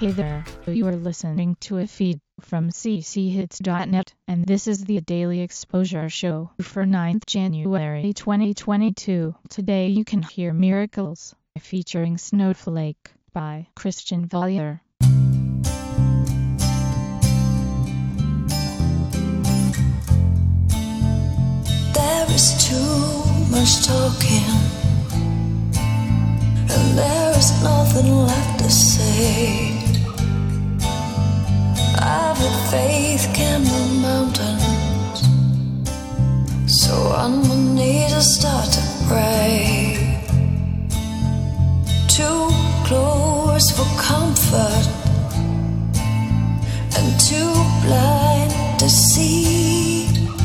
Hey there, you are listening to a feed from cchits.net, and this is the Daily Exposure Show for 9th January 2022. Today you can hear Miracles, featuring Snowflake, by Christian Vollier. There is too much talking, and there is nothing left to say. I've had faith can move mountains, so on my knees I start to pray. Too close for comfort, and too blind to see.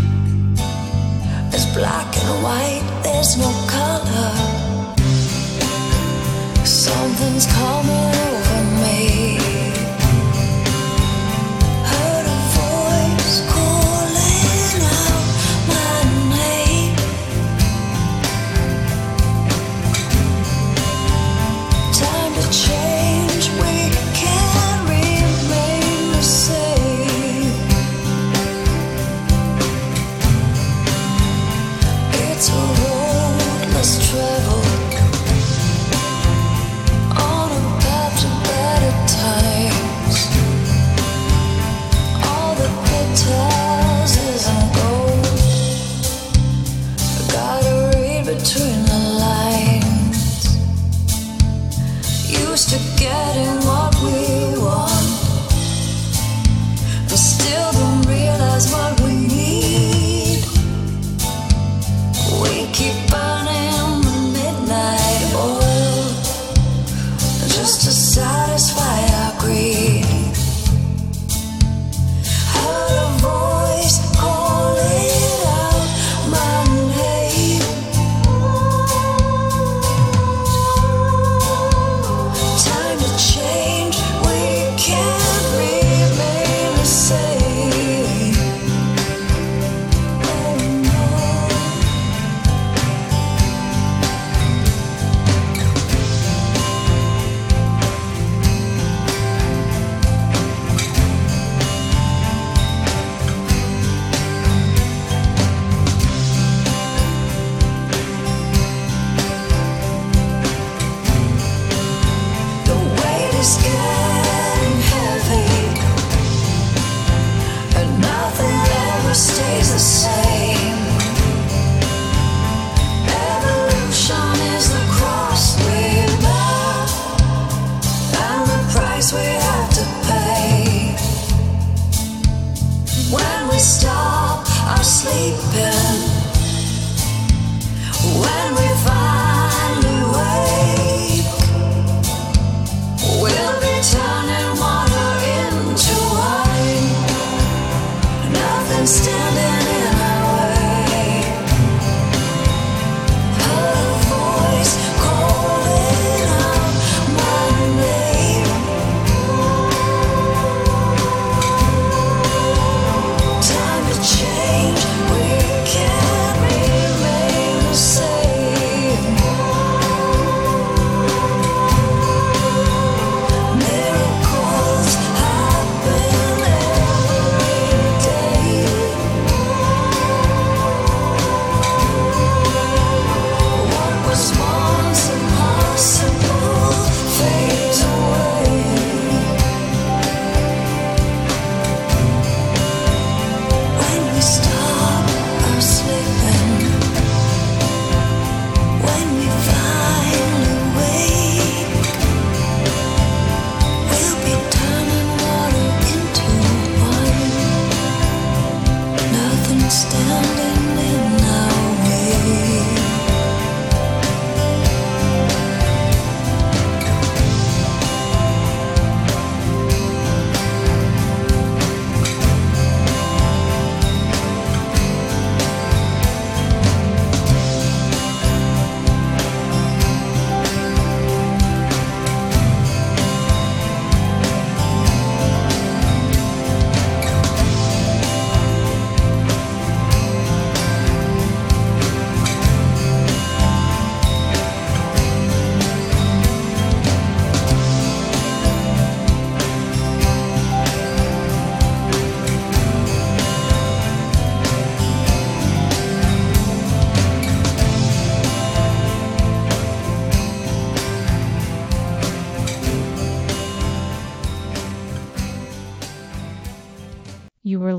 It's black and white, there's no color. Something's coming over me. Heard a voice calling out my name. Time to change, we can't remain the same. It's a road less traveled, on a path to better times. All the petals isn't gold. I gotta read between the lines. Used to getting what we want, but still don't realize what we need. We keep burning the midnight oil just to satisfy our greed. Heard a voice calling out my name. Time to change, we can't remain the same. Oh no.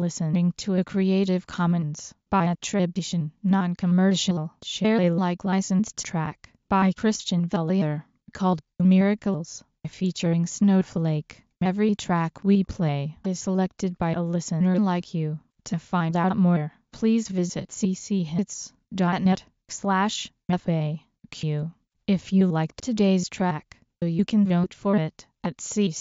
listening to a Creative Commons by attribution, non-commercial, share Alike licensed track by Christian Vellier called Miracles, featuring Snowflake. Every track we play is selected by a listener like you. To find out more, please visit cchits.net/FAQ. If you liked today's track, you can vote for it at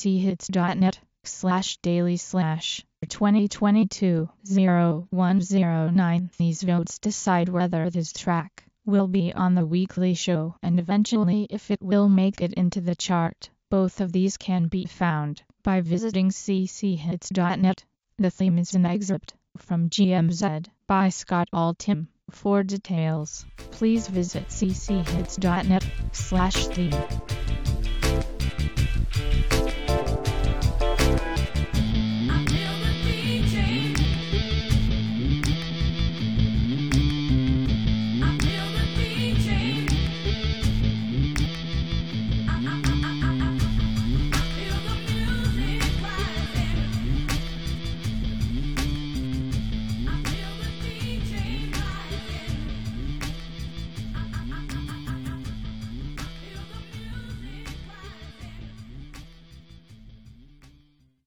cchits.net/daily/2022-0109. These votes decide whether this track will be on the weekly show and eventually if it will make it into the chart. Both of these can be found by visiting cchits.net. The theme is an excerpt from GMZ by Scott Altham. For details, please visit cchits.net/theme.